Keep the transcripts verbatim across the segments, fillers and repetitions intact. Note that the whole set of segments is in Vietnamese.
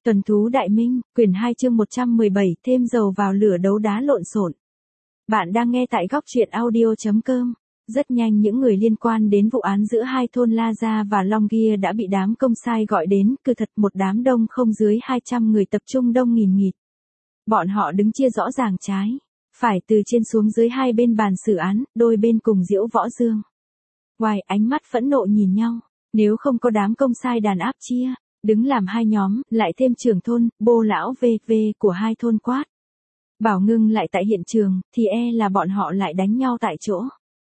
Tuần thú Đại Minh, quyển hai chương một trăm mười bảy, thêm dầu vào lửa đấu đá lộn xộn. Bạn đang nghe tại góc truyện audio chấm com. Rất nhanh những người liên quan đến vụ án giữa hai thôn La Gia và Long Gia đã bị đám công sai gọi đến, cứ thật một đám đông không dưới hai trăm người tập trung đông nghìn nghịt. Bọn họ đứng chia rõ ràng trái, phải từ trên xuống dưới hai bên bàn xử án, đôi bên cùng diễu võ dương. Ngoài ánh mắt phẫn nộ nhìn nhau, nếu không có đám công sai đàn áp chia, đứng làm hai nhóm, lại thêm trưởng thôn, bô lão vê vê của hai thôn quát. Bảo ngưng lại tại hiện trường, thì e là bọn họ lại đánh nhau tại chỗ.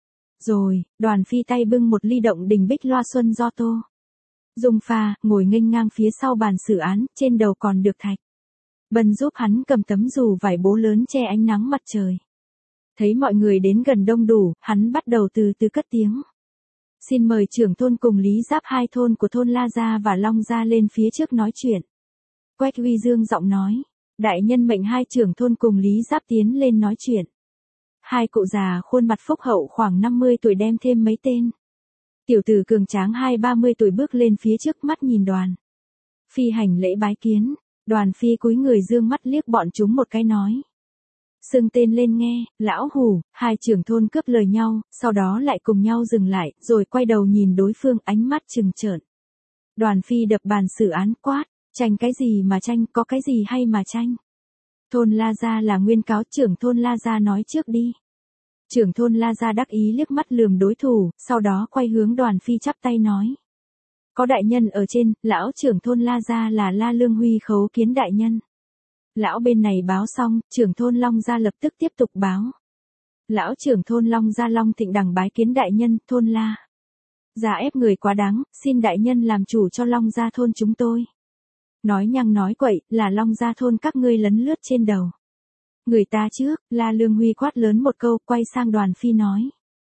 Rồi, Đoàn Phi tay bưng một ly động đình bích loa xuân do tô. Dung pha, ngồi nghênh ngang phía sau bàn xử án, trên đầu còn được thạch. Bần giúp hắn cầm tấm dù vải bố lớn che ánh nắng mặt trời. Thấy mọi người đến gần đông đủ, hắn bắt đầu từ từ cất tiếng. Xin mời trưởng thôn cùng Lý Giáp hai thôn của thôn La Gia và Long Gia lên phía trước nói chuyện. Quách Huy Dương giọng nói. Đại nhân mệnh hai trưởng thôn cùng Lý Giáp tiến lên nói chuyện. Hai cụ già khuôn mặt phúc hậu khoảng năm mươi tuổi đem thêm mấy tên. Tiểu tử cường tráng hai ba mươi tuổi bước lên phía trước mắt nhìn Đoàn Phi hành lễ bái kiến. Đoàn Phi cúi người dương mắt liếc bọn chúng một cái nói. Xưng tên lên nghe, lão hủ. Hai trưởng thôn cướp lời nhau, sau đó lại cùng nhau dừng lại, rồi quay đầu nhìn đối phương ánh mắt trừng trợn. Đoàn Phi đập bàn xử án quát, tranh cái gì mà tranh, có cái gì hay mà tranh. Thôn La Gia là nguyên cáo, trưởng thôn La Gia nói trước đi. Trưởng thôn La Gia đắc ý liếc mắt lườm đối thủ, sau đó quay hướng Đoàn Phi chắp tay nói. Có đại nhân ở trên, lão trưởng thôn La Gia là La Lương Huy khấu kiến đại nhân. Lão bên này báo xong, trưởng thôn Long Gia lập tức tiếp tục báo. Lão trưởng thôn Long Gia Long Thịnh đẳng bái kiến đại nhân, thôn La Gia ép người quá đáng, xin đại nhân làm chủ cho Long Gia thôn chúng tôi. Nói nhăng nói quậy, là Long Gia thôn các ngươi lấn lướt trên đầu. Người ta trước, La Lương Huy quát lớn một câu, quay sang Đoàn Phi nói.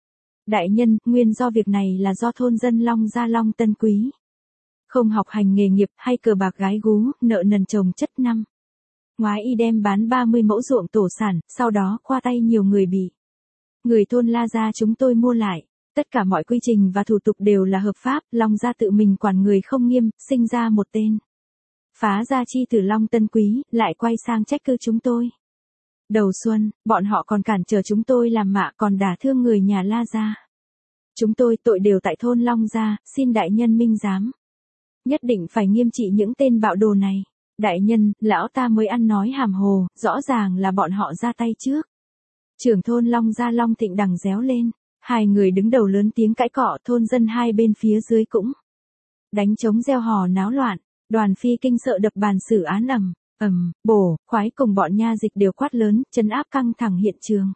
Đại nhân, nguyên do việc này là do thôn dân Long Gia Long Tân Quý. Không học hành nghề nghiệp hay cờ bạc gái gú, nợ nần chồng chất năm. Ngoái y đem bán ba mươi mẫu ruộng tổ sản, sau đó qua tay nhiều người bị. Người thôn La Gia chúng tôi mua lại. Tất cả mọi quy trình và thủ tục đều là hợp pháp, Long Gia tự mình quản người không nghiêm, sinh ra một tên. Phá gia chi tử Long Tân Quý, lại quay sang trách cứ chúng tôi. Đầu xuân, bọn họ còn cản trở chúng tôi làm mạ còn đả thương người nhà La Gia. Chúng tôi tội đều tại thôn Long Gia, xin đại nhân minh giám. Nhất định phải nghiêm trị những tên bạo đồ này. Đại nhân, lão ta mới ăn nói hàm hồ, rõ ràng là bọn họ ra tay trước. Trưởng thôn Long Gia Long Thịnh đằng réo lên. Hai người đứng đầu lớn tiếng cãi cọ, thôn dân hai bên phía dưới cũng đánh trống reo hò náo loạn. Đoàn Phi kinh sợ đập bàn xử án ầm, ầm, bổ, khoái cùng bọn nha dịch đều quát lớn, trấn áp căng thẳng hiện trường.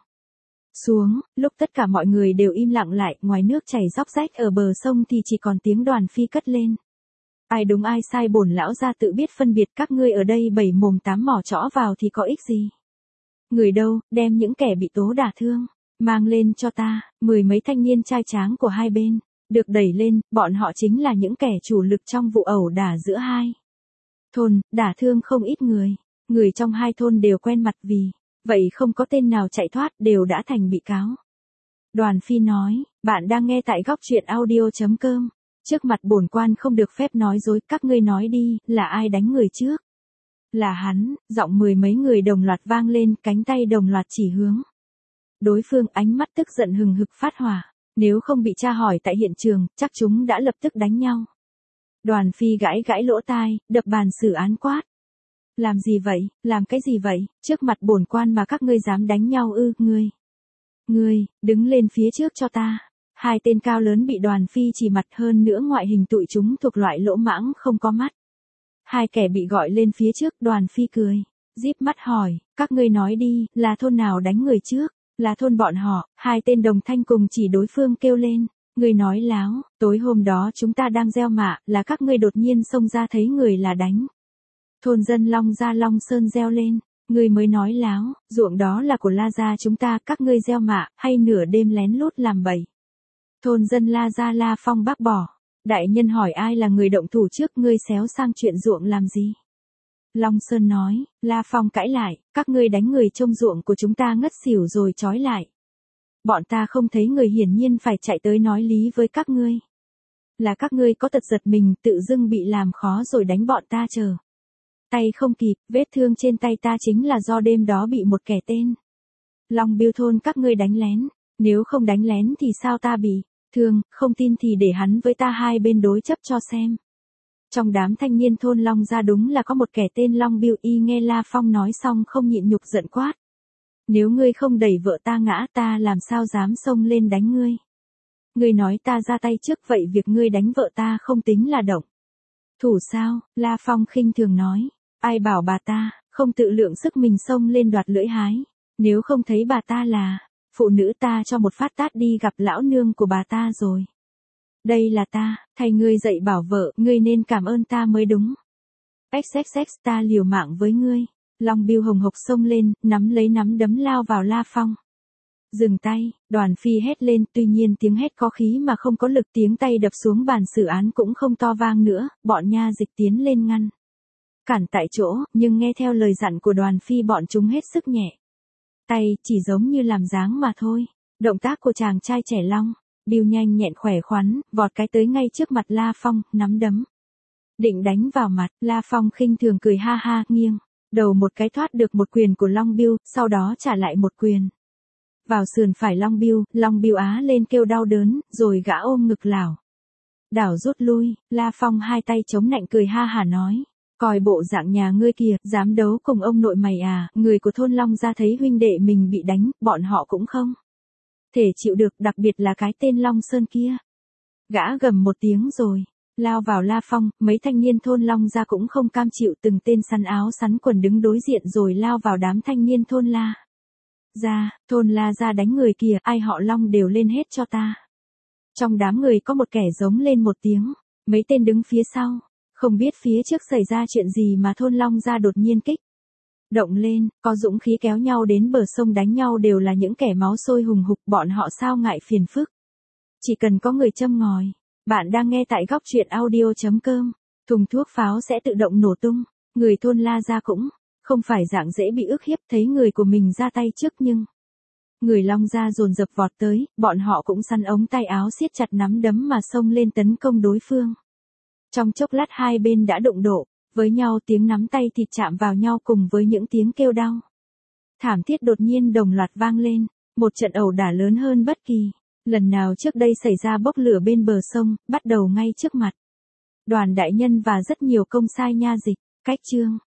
Xuống, lúc tất cả mọi người đều im lặng lại, ngoài nước chảy róc rách ở bờ sông thì chỉ còn tiếng Đoàn Phi cất lên. Ai đúng ai sai bổn lão gia tự biết phân biệt, các ngươi ở đây bảy mồm tám mỏ chõ vào thì có ích gì. Người đâu, đem những kẻ bị tố đả thương, mang lên cho ta. Mười mấy thanh niên trai tráng của hai bên được đẩy lên, bọn họ chính là những kẻ chủ lực trong vụ ẩu đả giữa hai thôn, đả thương không ít người. Người trong hai thôn đều quen mặt vì vậy không có tên nào chạy thoát, đều đã thành bị cáo. Đoàn Phi nói, bạn đang nghe tại góc truyện audio chấm com. Trước mặt bổn quan không được phép nói dối, các ngươi nói đi, là ai đánh người trước? Là hắn. Giọng mười mấy người đồng loạt vang lên, cánh tay đồng loạt chỉ hướng đối phương, ánh mắt tức giận hừng hực phát hỏa. Nếu không bị tra hỏi tại hiện trường, chắc chúng đã lập tức đánh nhau. Đoàn Phi gãi gãi lỗ tai, đập bàn xử án quát. Làm gì vậy, làm cái gì vậy, trước mặt bổn quan mà các ngươi dám đánh nhau ư, ngươi. Ngươi, đứng lên phía trước cho ta. Hai tên cao lớn bị Đoàn Phi chỉ mặt, hơn nữa ngoại hình tụi chúng thuộc loại lỗ mãng không có mắt. Hai kẻ bị gọi lên phía trước, Đoàn Phi cười, díp mắt hỏi, các ngươi nói đi, là thôn nào đánh người trước? Là thôn bọn họ. Hai tên đồng thanh cùng chỉ đối phương kêu lên. Người nói láo, tối hôm đó chúng ta đang gieo mạ, là các ngươi đột nhiên xông ra thấy người là đánh. Thôn dân Long Gia Long Sơn reo lên. Ngươi mới nói láo, ruộng đó là của La Gia chúng ta, các ngươi gieo mạ, hay nửa đêm lén lút làm bậy. Thôn dân La Gia La Phong bác bỏ. Đại nhân hỏi ai là người động thủ trước, ngươi xéo sang chuyện ruộng làm gì? Long Sơn nói, La Phong cãi lại, các ngươi đánh người trông ruộng của chúng ta ngất xỉu rồi trói lại. Bọn ta không thấy người, hiển nhiên phải chạy tới nói lý với các ngươi. Là các ngươi có tật giật mình, tự dưng bị làm khó rồi đánh bọn ta chờ. Tay không kịp, vết thương trên tay ta chính là do đêm đó bị một kẻ tên Long Biêu thôn các ngươi đánh lén, nếu không đánh lén thì sao ta bị thương, không tin thì để hắn với ta hai bên đối chấp cho xem. Trong đám thanh niên thôn Long gia đúng là có một kẻ tên Long Biêu, y nghe La Phong nói xong không nhịn nhục giận quát. Nếu ngươi không đẩy vợ ta ngã, ta làm sao dám xông lên đánh ngươi. Ngươi nói ta ra tay trước, vậy việc ngươi đánh vợ ta không tính là động thủ sao? La Phong khinh thường nói. Ai bảo bà ta không tự lượng sức mình xông lên đoạt lưỡi hái. Nếu không thấy bà ta là phụ nữ, ta cho một phát tát đi gặp lão nương của bà ta rồi. Đây là ta, thay ngươi dạy bảo vợ, ngươi nên cảm ơn ta mới đúng. xxx ta liều mạng với ngươi. Long Biêu hồng hộc xông lên, nắm lấy nắm đấm lao vào La Phong. Dừng tay, Đoàn Phi hét lên, tuy nhiên tiếng hét có khí mà không có lực, tiếng tay đập xuống bàn xử án cũng không to vang nữa, bọn nha dịch tiến lên ngăn cản tại chỗ, nhưng nghe theo lời dặn của Đoàn Phi bọn chúng hết sức nhẹ tay, chỉ giống như làm dáng mà thôi. Động tác của chàng trai trẻ Long Biêu nhanh nhẹn khỏe khoắn, vọt cái tới ngay trước mặt La Phong, nắm đấm định đánh vào mặt. La Phong khinh thường cười ha ha, nghiêng đầu một cái thoát được một quyền của Long Biêu, sau đó trả lại một quyền vào sườn phải Long Biêu. Long Biêu á lên kêu đau đớn, rồi gã ôm ngực lảo đảo rút lui. La Phong hai tay chống nạnh cười ha hả nói. Coi bộ dạng nhà ngươi kìa, dám đấu cùng ông nội mày à? Người của thôn Long gia thấy huynh đệ mình bị đánh, bọn họ cũng không thể chịu được, đặc biệt là cái tên Long Sơn kia. Gã gầm một tiếng rồi lao vào La Phong, mấy thanh niên thôn Long gia cũng không cam chịu, từng tên sắn áo sắn quần đứng đối diện rồi lao vào đám thanh niên thôn La gia. Thôn La gia đánh người kìa, ai họ Long đều lên hết cho ta. Trong đám người có một kẻ giống lên một tiếng, mấy tên đứng phía sau không biết phía trước xảy ra chuyện gì mà thôn Long gia đột nhiên kích động lên, có dũng khí kéo nhau đến bờ sông đánh nhau, đều là những kẻ máu sôi hùng hục, bọn họ sao ngại phiền phức. Chỉ cần có người châm ngòi. Bạn đang nghe tại góc truyện audio.com. Thùng thuốc pháo sẽ tự động nổ tung. Người thôn La gia cũng không phải dạng dễ bị ức hiếp, thấy người của mình ra tay trước nhưng người Long gia dồn dập vọt tới, bọn họ cũng săn ống tay áo siết chặt nắm đấm mà xông lên tấn công đối phương. Trong chốc lát hai bên đã đụng độ với nhau, tiếng nắm tay thịt chạm vào nhau cùng với những tiếng kêu đau thảm thiết đột nhiên đồng loạt vang lên, một trận ẩu đả lớn hơn bất kỳ lần nào trước đây xảy ra, bốc lửa bên bờ sông, bắt đầu ngay trước mặt Đoàn đại nhân và rất nhiều công sai nha dịch. Cách chương